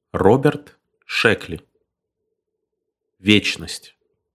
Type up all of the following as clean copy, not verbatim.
Роберт Шекли. Вечность.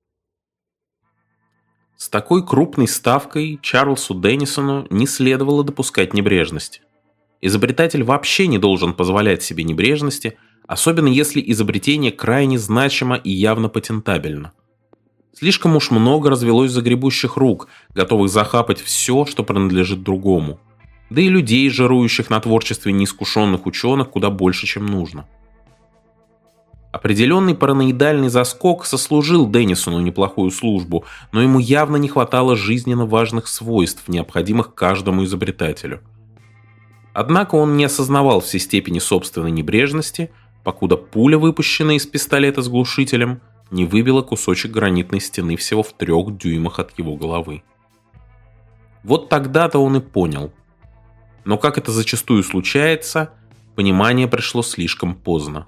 С такой крупной ставкой Чарльзу Деннисону не следовало допускать небрежности. Изобретатель вообще не должен позволять себе небрежности, особенно если изобретение крайне значимо и явно патентабельно. Слишком уж много развелось загребущих рук, готовых захапать все, что принадлежит другому. Да и людей, жирующих на творчестве неискушенных ученых, куда больше, чем нужно. Определенный параноидальный заскок сослужил Деннисону неплохую службу, но ему явно не хватало жизненно важных свойств, необходимых каждому изобретателю. Однако он не осознавал всей степени собственной небрежности, покуда пуля, выпущенная из пистолета с глушителем, не выбила кусочек гранитной стены всего в 3 дюймах от его головы. Вот тогда-то он и понял. Но, как это зачастую случается, понимание пришло слишком поздно.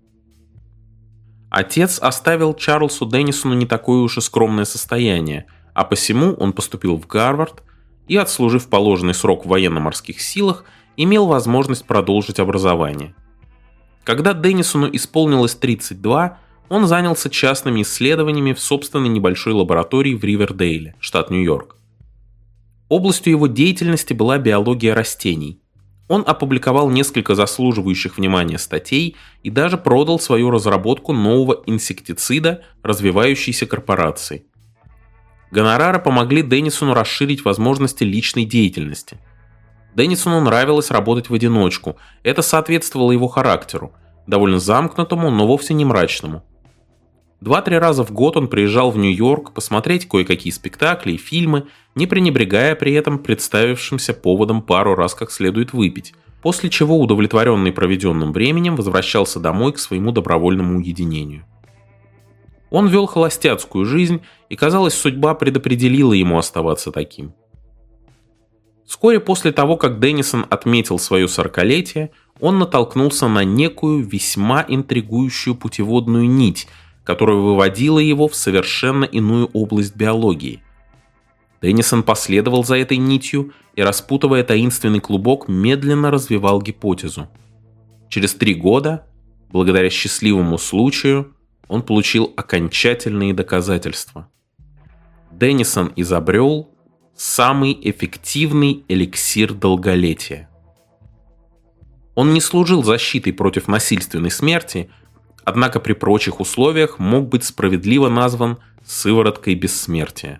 Отец оставил Чарльзу Деннисону не такое уж и скромное состояние, а посему он поступил в Гарвард и, отслужив положенный срок в военно-морских силах, имел возможность продолжить образование. Когда Деннисону исполнилось 32, он занялся частными исследованиями в собственной небольшой лаборатории в Ривердейле, штат Нью-Йорк. Областью его деятельности была биология растений. Он опубликовал несколько заслуживающих внимания статей и даже продал свою разработку нового инсектицида развивающейся корпорации. Гонорары помогли Деннисону расширить возможности личной деятельности. Деннисону нравилось работать в одиночку, это соответствовало его характеру, довольно замкнутому, но вовсе не мрачному. 2-3 раза в год он приезжал в Нью-Йорк посмотреть кое-какие спектакли и фильмы, не пренебрегая при этом представившимся поводом пару раз как следует выпить, после чего, удовлетворенный проведенным временем, возвращался домой к своему добровольному уединению. Он вел холостяцкую жизнь, и, казалось, судьба предопределила ему оставаться таким. Вскоре после того, как Деннисон отметил свое 40-летие, он натолкнулся на некую весьма интригующую путеводную нить, которая выводила его в совершенно иную область биологии. Деннисон последовал за этой нитью и, распутывая таинственный клубок, медленно развивал гипотезу. Через 3 года, благодаря счастливому случаю, он получил окончательные доказательства. Деннисон изобрел самый эффективный эликсир долголетия. Он не служил защитой против насильственной смерти, однако при прочих условиях мог быть справедливо назван сывороткой бессмертия.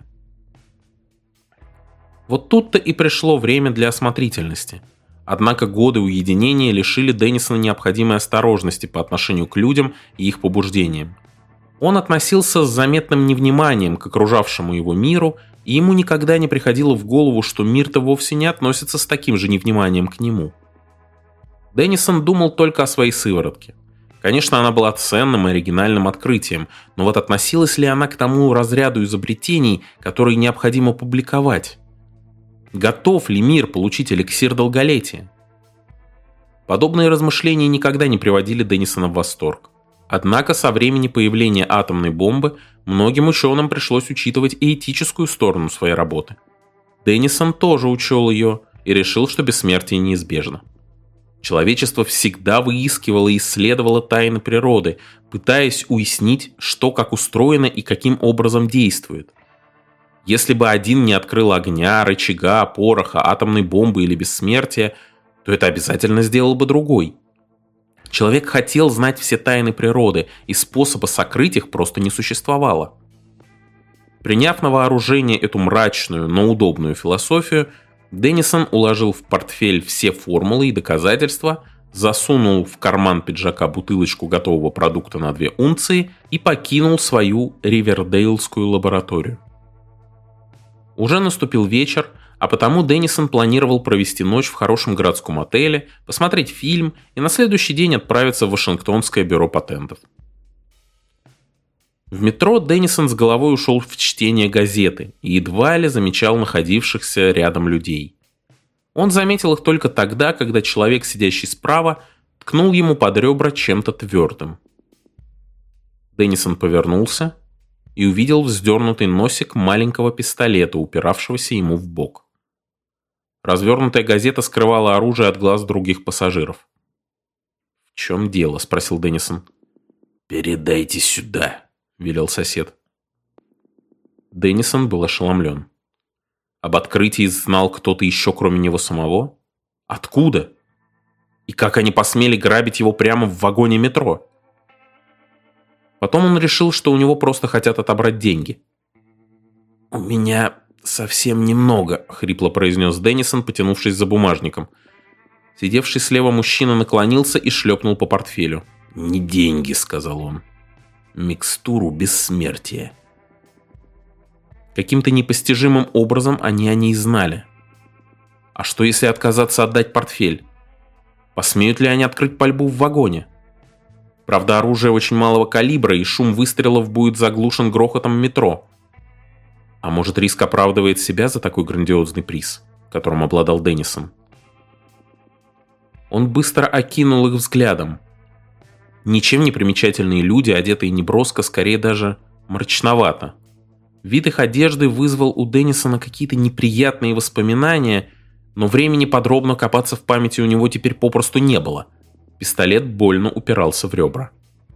Вот тут-то и пришло время для осмотрительности. Однако годы уединения лишили Деннисона необходимой осторожности по отношению к людям и их побуждениям. Он относился с заметным невниманием к окружавшему его миру, и ему никогда не приходило в голову, что мир-то вовсе не относится с таким же невниманием к нему. Деннисон думал только о своей сыворотке. Конечно, она была ценным и оригинальным открытием, но вот относилась ли она к тому разряду изобретений, которые необходимо публиковать? Готов ли мир получить эликсир долголетия? Подобные размышления никогда не приводили Деннисона в восторг. Однако со времени появления атомной бомбы многим ученым пришлось учитывать и этическую сторону своей работы. Деннисон тоже учел ее и решил, что бессмертие неизбежно. Человечество всегда выискивало и исследовало тайны природы, пытаясь уяснить, что как устроено и каким образом действует. Если бы один не открыл огня, рычага, пороха, атомной бомбы или бессмертия, то это обязательно сделал бы другой. Человек хотел знать все тайны природы, и способа сокрыть их просто не существовало. Приняв на вооружение эту мрачную, но удобную философию, Деннисон уложил в портфель все формулы и доказательства, засунул в карман пиджака бутылочку готового продукта на 2 унции и покинул свою ривердейлскую лабораторию. Уже наступил вечер, а потому Деннисон планировал провести ночь в хорошем городском отеле, посмотреть фильм и на следующий день отправиться в Вашингтонское бюро патентов. В метро Деннисон с головой ушел в чтение газеты и едва ли замечал находившихся рядом людей. Он заметил их только тогда, когда человек, сидящий справа, ткнул ему под ребра чем-то твердым. Деннисон повернулся и увидел вздернутый носик маленького пистолета, упиравшегося ему в бок. Развернутая газета скрывала оружие от глаз других пассажиров. «В чем дело?» – спросил Деннисон. «Передайте сюда», – велел сосед. Деннисон был ошеломлен. Об открытии знал кто-то еще, кроме него самого? Откуда? И как они посмели грабить его прямо в вагоне метро? Потом он решил, что у него просто хотят отобрать деньги. «У меня совсем немного», — хрипло произнес Деннисон, потянувшись за бумажником. Сидевший слева мужчина наклонился и шлепнул по портфелю. «Не деньги», — сказал он. «Микстуру бессмертия». Каким-то непостижимым образом они о ней знали. А что, если отказаться отдать портфель? Посмеют ли они открыть пальбу в вагоне? Правда, оружие очень малого калибра, и шум выстрелов будет заглушен грохотом метро. А может, риск оправдывает себя за такой грандиозный приз, которым обладал Деннисон? Он быстро окинул их взглядом. Ничем не примечательные люди, одетые неброско, скорее даже мрачновато. Вид их одежды вызвал у Деннисона какие-то неприятные воспоминания, но времени подробно копаться в памяти у него теперь попросту не было. Пистолет больно упирался в ребра.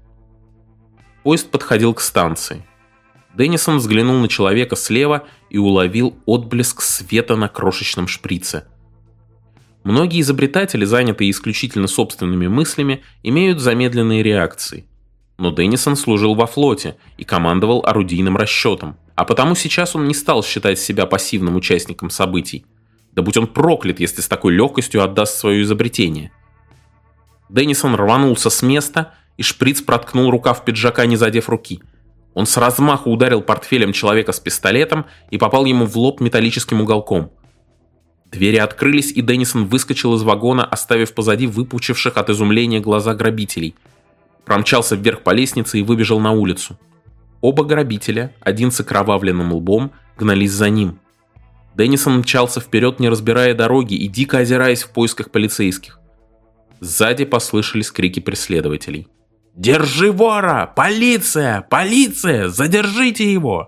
Поезд подходил к станции. Деннисон взглянул на человека слева и уловил отблеск света на крошечном шприце. Многие изобретатели, занятые исключительно собственными мыслями, имеют замедленные реакции. Но Деннисон служил во флоте и командовал орудийным расчетом, а потому сейчас он не стал считать себя пассивным участником событий. Да будь он проклят, если с такой легкостью отдаст свое изобретение. Деннисон рванулся с места, и шприц проткнул рукав пиджака, не задев руки. Он с размаху ударил портфелем человека с пистолетом и попал ему в лоб металлическим уголком. Двери открылись, и Деннисон выскочил из вагона, оставив позади выпучивших от изумления глаза грабителей. Промчался вверх по лестнице и выбежал на улицу. Оба грабителя, один с окровавленным лбом, гнались за ним. Деннисон мчался вперед, не разбирая дороги и дико озираясь в поисках полицейских. Сзади послышались крики преследователей. «Держи вора! Полиция! Полиция! Задержите его!»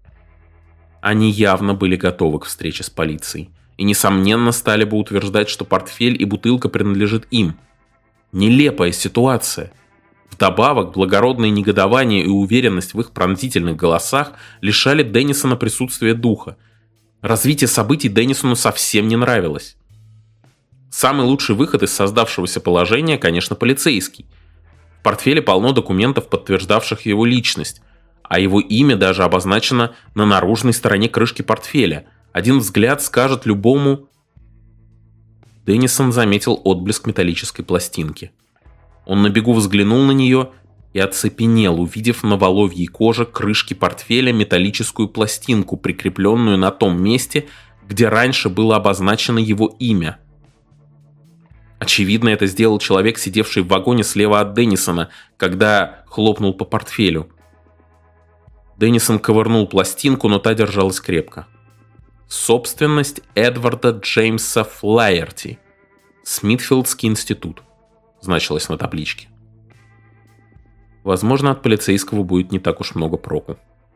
Они явно были готовы к встрече с полицией и, несомненно, стали бы утверждать, что портфель и бутылка принадлежат им. Нелепая ситуация. Вдобавок, благородное негодование и уверенность в их пронзительных голосах лишали Деннисона присутствия духа. Развитие событий Деннисону совсем не нравилось. Самый лучший выход из создавшегося положения, конечно, полицейский. В портфеле полно документов, подтверждавших его личность, а его имя даже обозначено на наружной стороне крышки портфеля. Один взгляд скажет любому... Деннисон заметил отблеск металлической пластинки. Он на бегу взглянул на нее и оцепенел, увидев на воловьей коже крышки портфеля металлическую пластинку, прикрепленную на том месте, где раньше было обозначено его имя. Очевидно, это сделал человек, сидевший в вагоне слева от Деннисона, когда хлопнул по портфелю. Деннисон ковырнул пластинку, но та держалась крепко. Собственность Эдварда Джеймса Флаерти. Смитфилдский институт. Значилось на табличке. Возможно, от полицейского будет не так уж много проку.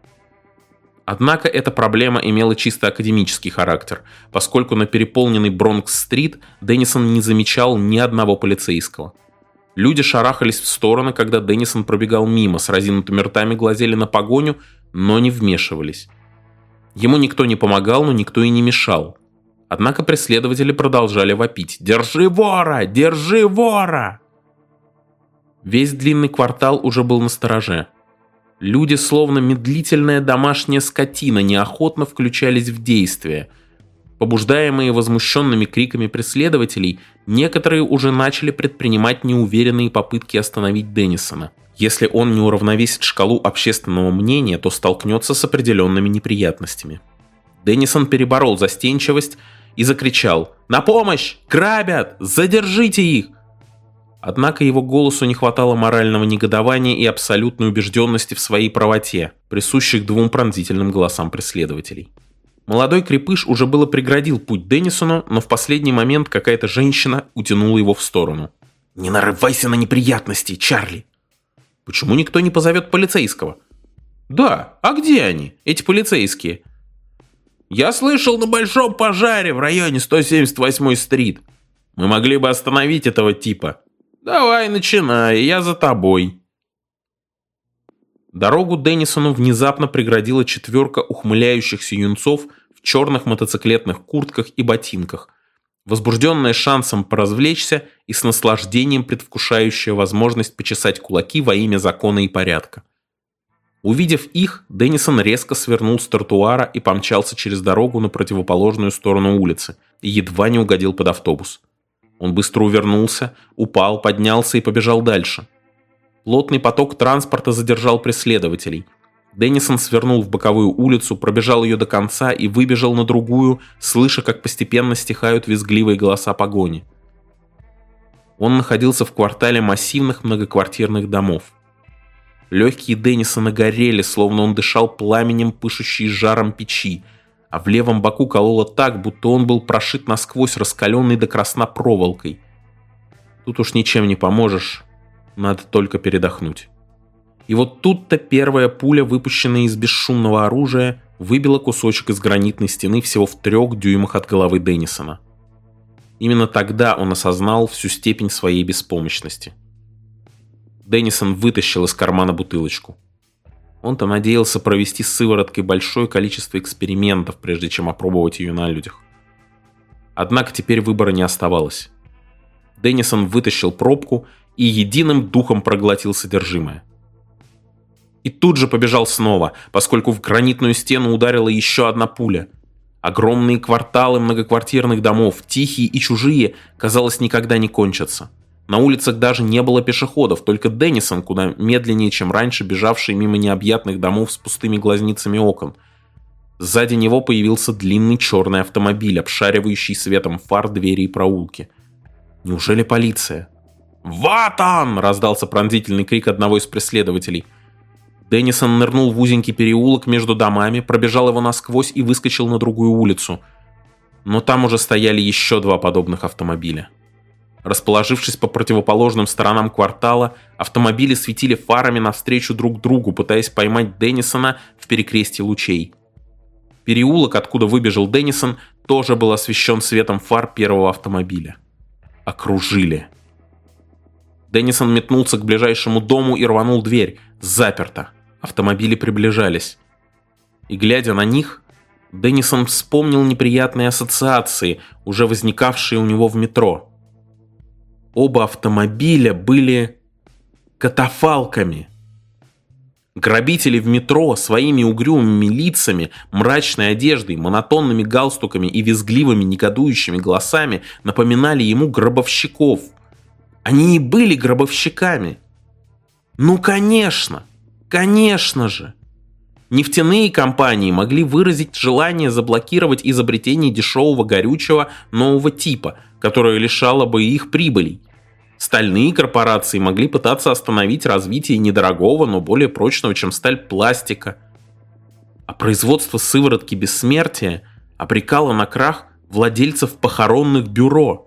Однако эта проблема имела чисто академический характер, поскольку на переполненной Бронкс-стрит Деннисон не замечал ни одного полицейского. Люди шарахались в стороны, когда Деннисон пробегал мимо, с разинутыми ртами глазели на погоню, но не вмешивались. Ему никто не помогал, но никто и не мешал. Однако преследователи продолжали вопить: «Держи вора! Держи вора!» Весь длинный квартал уже был настороже. Люди, словно медлительная домашняя скотина, неохотно включались в действие. Побуждаемые возмущенными криками преследователей, некоторые уже начали предпринимать неуверенные попытки остановить Деннисона. Если он не уравновесит шкалу общественного мнения, то столкнется с определенными неприятностями. Деннисон переборол застенчивость и закричал: «На помощь! Грабят! Задержите их!» Однако его голосу не хватало морального негодования и абсолютной убежденности в своей правоте, присущих двум пронзительным голосам преследователей. Молодой крепыш уже было преградил путь Деннисону, но в последний момент какая-то женщина утянула его в сторону. «Не нарывайся на неприятности, Чарли!» «Почему никто не позовет полицейского?» «Да, а где они, эти полицейские?» «Я слышал, на большом пожаре в районе 178-й стрит. Мы могли бы остановить этого типа». «Давай, начинай, я за тобой». Дорогу Деннисону внезапно преградила четверка ухмыляющихся юнцов в черных мотоциклетных куртках и ботинках, возбужденная шансом поразвлечься и с наслаждением предвкушающая возможность почесать кулаки во имя закона и порядка. Увидев их, Деннисон резко свернул с тротуара и помчался через дорогу на противоположную сторону улицы и едва не угодил под автобус. Он быстро увернулся, упал, поднялся и побежал дальше. Плотный поток транспорта задержал преследователей. Деннисон свернул в боковую улицу, пробежал ее до конца и выбежал на другую, слыша, как постепенно стихают визгливые голоса погони. Он находился в квартале массивных многоквартирных домов. Легкие Деннисона горели, словно он дышал пламенем, пышущей жаром печи, а в левом боку кололо так, будто он был прошит насквозь раскаленной до красна проволокой. Тут уж ничем не поможешь, надо только передохнуть. И вот тут-то первая пуля, выпущенная из бесшумного оружия, выбила кусочек из гранитной стены всего в 3 дюймах от головы Деннисона. Именно тогда он осознал всю степень своей беспомощности. Деннисон вытащил из кармана бутылочку. Он-то надеялся провести с сывороткой большое количество экспериментов, прежде чем опробовать ее на людях. Однако теперь выбора не оставалось. Деннисон вытащил пробку и единым духом проглотил содержимое. И тут же побежал снова, поскольку в гранитную стену ударила еще одна пуля. Огромные кварталы многоквартирных домов, тихие и чужие, казалось, никогда не кончатся. На улицах даже не было пешеходов, только Деннисон, куда медленнее, чем раньше, бежавший мимо необъятных домов с пустыми глазницами окон. Сзади него появился длинный черный автомобиль, обшаривающий светом фар двери и проулки. Неужели полиция? «Вот он!» — раздался пронзительный крик одного из преследователей. Деннисон нырнул в узенький переулок между домами, пробежал его насквозь и выскочил на другую улицу. Но там уже стояли еще 2 подобных автомобиля. Расположившись по противоположным сторонам квартала, автомобили светили фарами навстречу друг другу, пытаясь поймать Деннисона в перекрестье лучей. Переулок, откуда выбежал Деннисон, тоже был освещен светом фар первого автомобиля. Окружили. Деннисон метнулся к ближайшему дому и рванул дверь. Заперто. Автомобили приближались. И глядя на них, Деннисон вспомнил неприятные ассоциации, уже возникавшие у него в метро. Оба автомобиля были катафалками. Грабители в метро своими угрюмыми лицами, мрачной одеждой, монотонными галстуками и визгливыми негодующими голосами напоминали ему гробовщиков. Они и были гробовщиками. Ну, конечно же. Нефтяные компании могли выразить желание заблокировать изобретение дешевого горючего нового типа, которое лишало бы их прибылей. Стальные корпорации могли пытаться остановить развитие недорогого, но более прочного, чем сталь, пластика. А производство сыворотки бессмертия обрекало на крах владельцев похоронных бюро.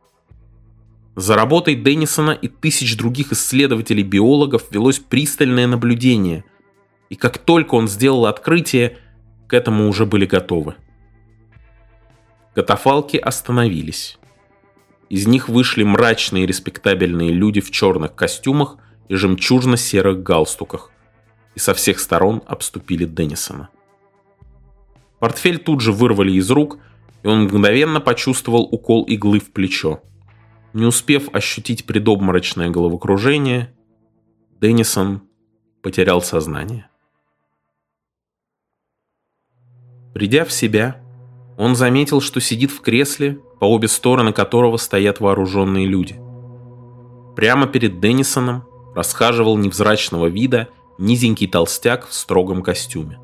За работой Деннисона и тысяч других исследователей-биологов велось пристальное наблюдение, и как только он сделал открытие, к этому уже были готовы. Катафалки остановились. Из них вышли мрачные и респектабельные люди в черных костюмах и жемчужно-серых галстуках, и со всех сторон обступили Деннисона. Портфель тут же вырвали из рук, и он мгновенно почувствовал укол иглы в плечо. Не успев ощутить предобморочное головокружение, Деннисон потерял сознание. Придя в себя, он заметил, что сидит в кресле, по обе стороны которого стоят вооруженные люди. Прямо перед Деннисоном расхаживал невзрачного вида низенький толстяк в строгом костюме.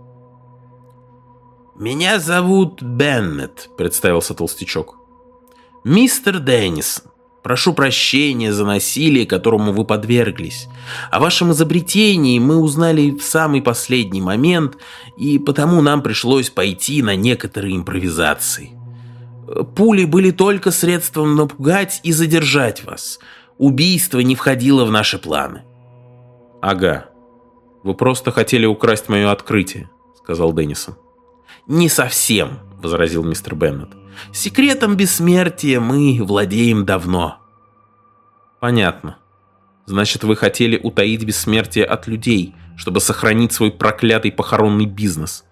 «Меня зовут Беннет», — представился толстячок. «Мистер Деннисон, прошу прощения за насилие, которому вы подверглись. О вашем изобретении мы узнали в самый последний момент, и потому нам пришлось пойти на некоторые импровизации. Пули были только средством напугать и задержать вас. Убийство не входило в наши планы». «Ага, вы просто хотели украсть мое открытие», — сказал Деннисон. «Не совсем», — возразил мистер Беннет. «Секретом бессмертия мы владеем давно». Понятно. Значит, вы хотели утаить бессмертие от людей, чтобы сохранить свой проклятый похоронный бизнес.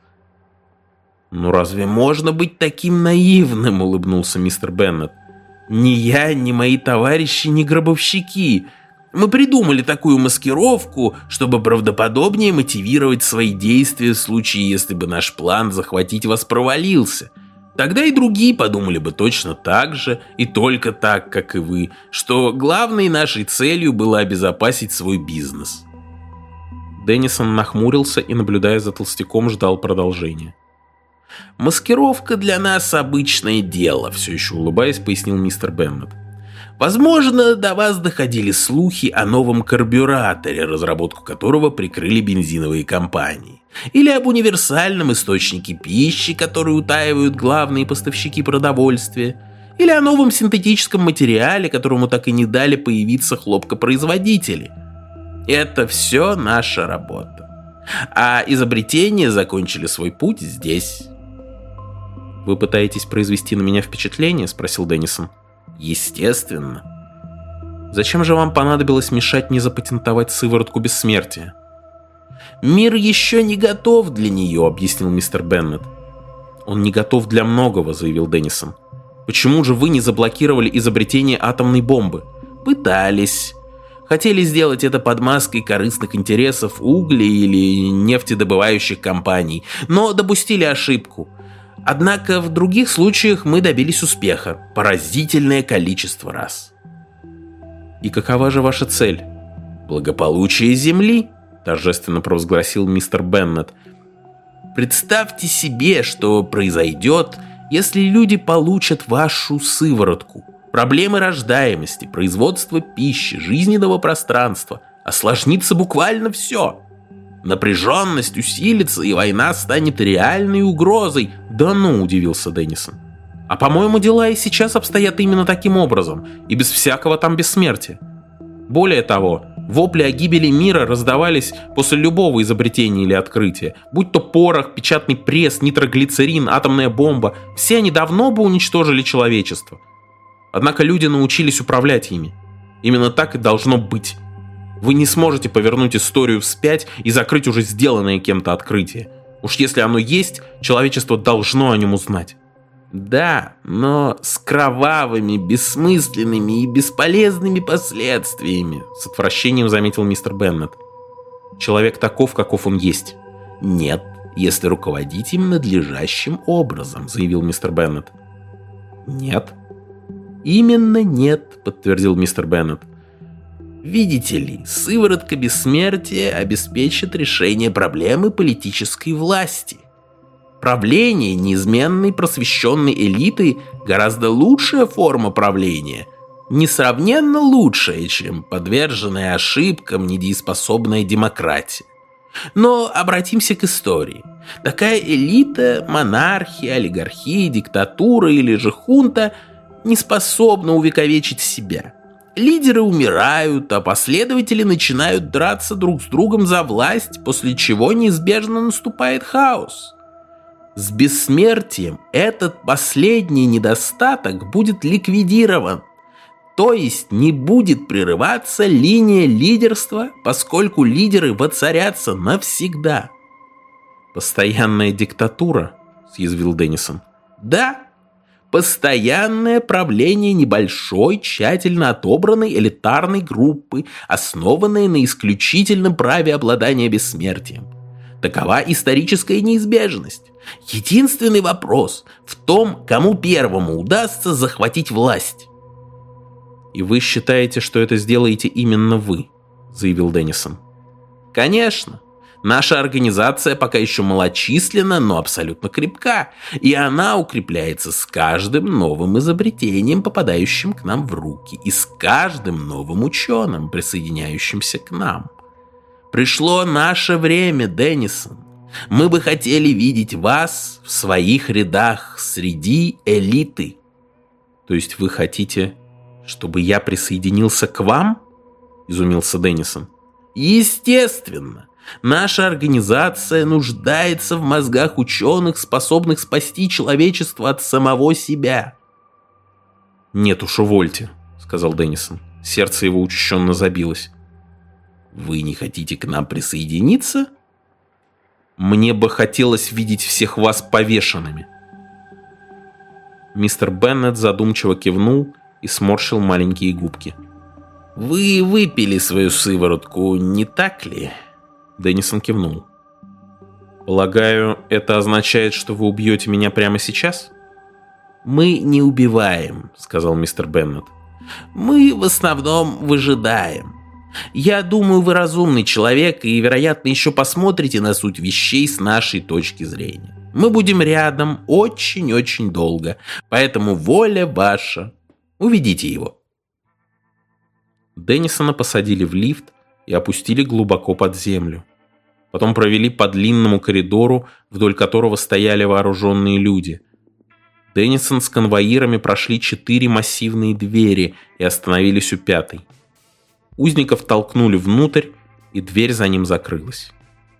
«Ну разве можно быть таким наивным?» — улыбнулся мистер Беннет. «Ни я, ни мои товарищи, ни гробовщики. Мы придумали такую маскировку, чтобы правдоподобнее мотивировать свои действия в случае, если бы наш план захватить вас провалился. Тогда и другие подумали бы точно так же, и только так, как и вы, что главной нашей целью было обезопасить свой бизнес». Деннисон нахмурился и, наблюдая за толстяком, ждал продолжения. «Маскировка для нас обычное дело», — все еще улыбаясь, пояснил мистер Беннет. «Возможно, до вас доходили слухи о новом карбюраторе, разработку которого прикрыли бензиновые компании, или об универсальном источнике пищи, который утаивают главные поставщики продовольствия, или о новом синтетическом материале, которому так и не дали появиться хлопкопроизводители. Это все наша работа. А изобретения закончили свой путь здесь». «Вы пытаетесь произвести на меня впечатление?» — спросил Деннисон. «Естественно». «Зачем же вам понадобилось мешать мне запатентовать сыворотку бессмертия?» «Мир еще не готов для нее», — объяснил мистер Беннет. «Он не готов для многого», — заявил Деннисон. «Почему же вы не заблокировали изобретение атомной бомбы?» «Пытались. Хотели сделать это под маской корыстных интересов угля или нефтедобывающих компаний, но допустили ошибку. Однако в других случаях мы добились успеха. Поразительное количество раз». «И какова же ваша цель?» «Благополучие Земли», — торжественно провозгласил мистер Беннет. «Представьте себе, что произойдет, если люди получат вашу сыворотку. Проблемы рождаемости, производства пищи, жизненного пространства. Осложнится буквально все. Напряженность усилится, и война станет реальной угрозой». «Да ну», — удивился Деннисон. «А по-моему, дела и сейчас обстоят именно таким образом, и без всякого там бессмертия. Более того, вопли о гибели мира раздавались после любого изобретения или открытия, будь то порох, печатный пресс, нитроглицерин, атомная бомба. Все они давно бы уничтожили человечество. Однако люди научились управлять ими. Именно так и должно быть. Вы не сможете повернуть историю вспять и закрыть уже сделанное кем-то открытие. Уж если оно есть, человечество должно о нем узнать». «Да, но с кровавыми, бессмысленными и бесполезными последствиями», — с отвращением заметил мистер Беннет. «Человек таков, каков он есть». «Нет, если руководить им надлежащим образом», — заявил мистер Беннет. «Нет». «Именно нет», — подтвердил мистер Беннет. «Видите ли, сыворотка бессмертия обеспечит решение проблемы политической власти. Правление неизменной просвещенной элиты гораздо лучшая форма правления, несравненно лучшая, чем подверженная ошибкам недееспособная демократия. Но обратимся к истории. Такая элита, монархия, олигархия, диктатура или же хунта не способна увековечить себя. Лидеры умирают, а последователи начинают драться друг с другом за власть, после чего неизбежно наступает хаос. С бессмертием этот последний недостаток будет ликвидирован, то есть не будет прерываться линия лидерства, поскольку лидеры воцарятся навсегда». «Постоянная диктатура?» — съязвил Деннисон. «Да, постоянное правление небольшой, тщательно отобранной элитарной группы, основанной на исключительном праве обладания бессмертием. Такова историческая неизбежность. Единственный вопрос в том, кому первому удастся захватить власть». «И вы считаете, что это сделаете именно вы?» — заявил Деннисон. «Конечно. Наша организация пока еще малочисленна, но абсолютно крепка, и она укрепляется с каждым новым изобретением, попадающим к нам в руки, и с каждым новым ученым, присоединяющимся к нам. Пришло наше время, Деннисон. Мы бы хотели видеть вас в своих рядах среди элиты». «То есть вы хотите, чтобы я присоединился к вам?» — изумился Деннисон. «Естественно. Наша организация нуждается в мозгах ученых, способных спасти человечество от самого себя». «Нет уж, увольте», — сказал Деннисон. Сердце его учащенно забилось. «Вы не хотите к нам присоединиться?» «Мне бы хотелось видеть всех вас повешенными». Мистер Беннет задумчиво кивнул и сморщил маленькие губки. «Вы выпили свою сыворотку, не так ли?» Деннисон кивнул. «Полагаю, это означает, что вы убьете меня прямо сейчас?» «Мы не убиваем», — сказал мистер Беннет. «Мы в основном выжидаем. Я думаю, вы разумный человек и, вероятно, еще посмотрите на суть вещей с нашей точки зрения. Мы будем рядом очень-очень долго, поэтому воля ваша. Уведите его». Деннисона посадили в лифт и опустили глубоко под землю. Потом провели по длинному коридору, вдоль которого стояли вооруженные люди. Деннисон с конвоирами прошли 4 массивные двери и остановились у 5-й. Узников толкнули внутрь, и дверь за ним закрылась.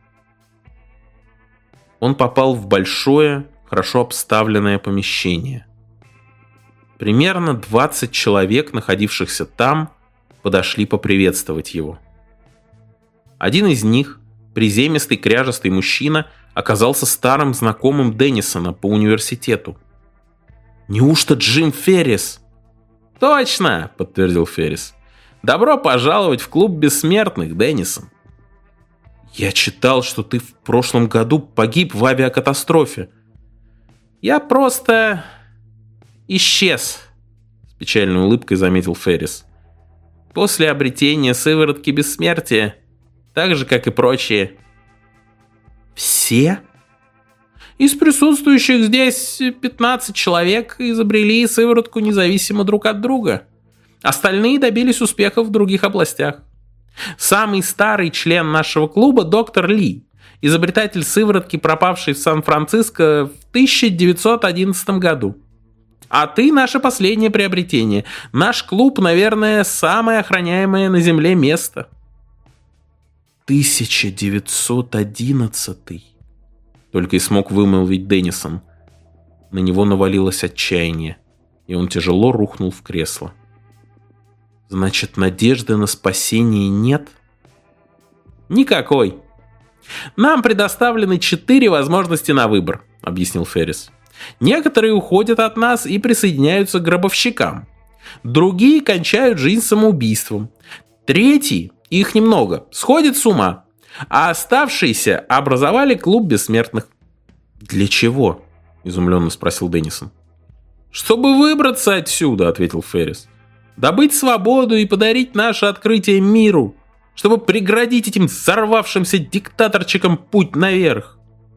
Он попал в большое, хорошо обставленное помещение. Примерно 20 человек, находившихся там, подошли поприветствовать его. Один из них, приземистый кряжестый мужчина, оказался старым знакомым Деннисона по университету. «Неужто Джим Феррис?» «Точно!» — подтвердил Феррис. «Добро пожаловать в клуб бессмертных, Деннисон». «Я читал, что ты в прошлом году погиб в авиакатастрофе». «Я просто исчез», — с печальной улыбкой заметил Феррис. «После обретения сыворотки бессмертия, так же, как и прочие». «Все?» «Из присутствующих здесь 15 человек изобрели сыворотку независимо друг от друга. Остальные добились успехов в других областях. Самый старый член нашего клуба — доктор Ли, изобретатель сыворотки, пропавший в Сан-Франциско в 1911 году. А ты — наше последнее приобретение. Наш клуб, наверное, самое охраняемое на Земле место». 1911 только и смог вымолвить Деннисон. На него навалилось отчаяние, и он тяжело рухнул в кресло. «Значит, надежды на спасение нет?» «Никакой. Нам предоставлены 4 возможности на выбор», — объяснил Феррис. «Некоторые уходят от нас и присоединяются к гробовщикам. Другие кончают жизнь самоубийством. Третьи, их немного, сходят с ума. А оставшиеся образовали клуб бессмертных». «Для чего?» — изумленно спросил Деннисон. «Чтобы выбраться отсюда», — ответил Феррис. «Добыть свободу и подарить наше открытие миру, чтобы преградить этим взорвавшимся диктаторчикам путь наверх».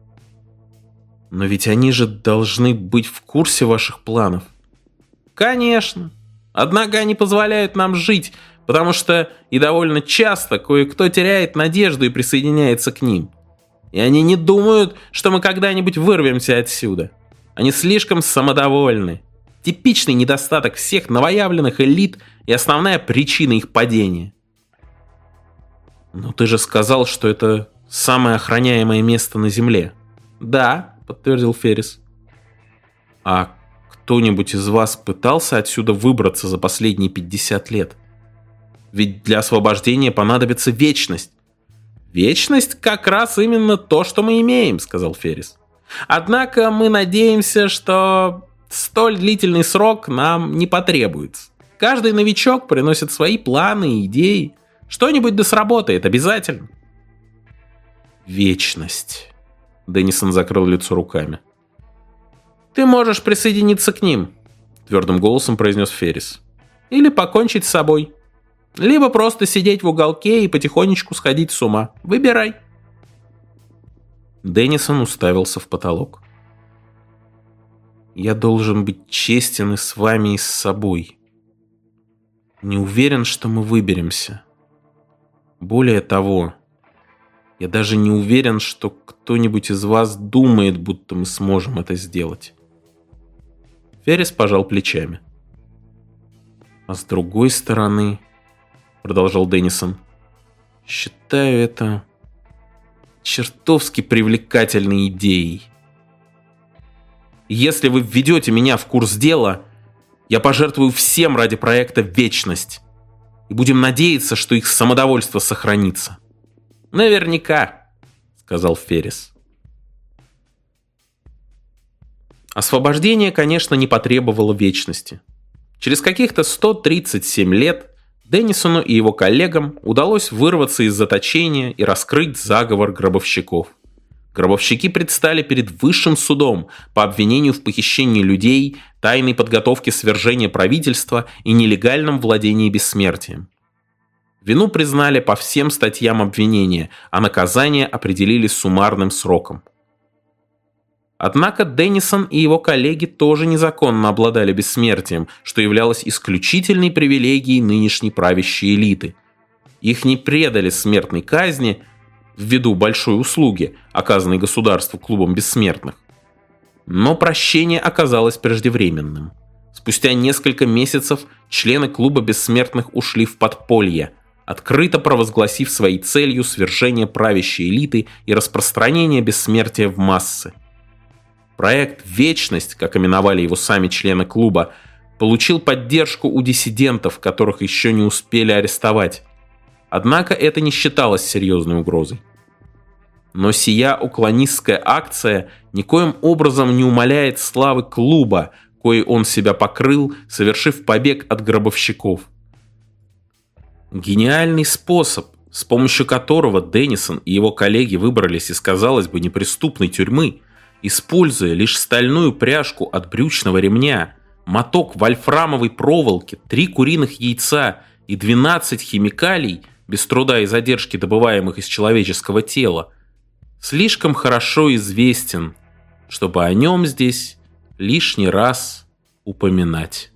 «Но ведь они же должны быть в курсе ваших планов». «Конечно. Однако они позволяют нам жить, потому что и довольно часто кое-кто теряет надежду и присоединяется к ним. И они не думают, что мы когда-нибудь вырвемся отсюда. Они слишком самодовольны. Типичный недостаток всех новоявленных элит и основная причина их падения». «Но ты же сказал, что это самое охраняемое место на Земле». «Да», — подтвердил Феррис. «А кто-нибудь из вас пытался отсюда выбраться за последние 50 лет? Ведь для освобождения понадобится вечность». «Вечность как раз именно то, что мы имеем», — сказал Феррис. «Однако мы надеемся, что столь длительный срок нам не потребуется. Каждый новичок приносит свои планы и идеи. Что-нибудь да сработает обязательно». «Вечность». Деннисон закрыл лицо руками. «Ты можешь присоединиться к ним», — твердым голосом произнес Феррис. «Или покончить с собой. Либо просто сидеть в уголке и потихонечку сходить с ума. Выбирай». Деннисон уставился в потолок. «Я должен быть честен и с вами, и с собой. Не уверен, что мы выберемся. Более того, я даже не уверен, что кто-нибудь из вас думает, будто мы сможем это сделать». Феррис пожал плечами. «А с другой стороны, — продолжал Деннисон, — считаю это чертовски привлекательной идеей. Если вы введете меня в курс дела, я пожертвую всем ради проекта «Вечность». и будем надеяться, что их самодовольство сохранится». «Наверняка», — сказал Феррис. Освобождение, конечно, не потребовало вечности. Через каких-то 137 лет Деннисону и его коллегам удалось вырваться из заточения и раскрыть заговор гробовщиков. Гробовщики предстали перед высшим судом по обвинению в похищении людей, тайной подготовке свержения правительства и нелегальном владении бессмертием. Вину признали по всем статьям обвинения, а наказание определили суммарным сроком. Однако Деннисон и его коллеги тоже незаконно обладали бессмертием, что являлось исключительной привилегией нынешней правящей элиты. Их не предали смертной казни ввиду большой услуги, оказанной государству клубом бессмертных. Но прощение оказалось преждевременным. Спустя несколько месяцев члены клуба бессмертных ушли в подполье, открыто провозгласив своей целью свержение правящей элиты и распространение бессмертия в массы. Проект «Вечность», как именовали его сами члены клуба, получил поддержку у диссидентов, которых еще не успели арестовать. Однако это не считалось серьезной угрозой. Но сия уклонистская акция никоим образом не умаляет славы клуба, коей он себя покрыл, совершив побег от гробовщиков. Гениальный способ, с помощью которого Деннисон и его коллеги выбрались из, казалось бы, неприступной тюрьмы, используя лишь стальную пряжку от брючного ремня, моток вольфрамовой проволоки, 3 куриных яйца и 12 химикалий, без труда и задержки добываемых из человеческого тела, слишком хорошо известен, чтобы о нем здесь лишний раз упоминать.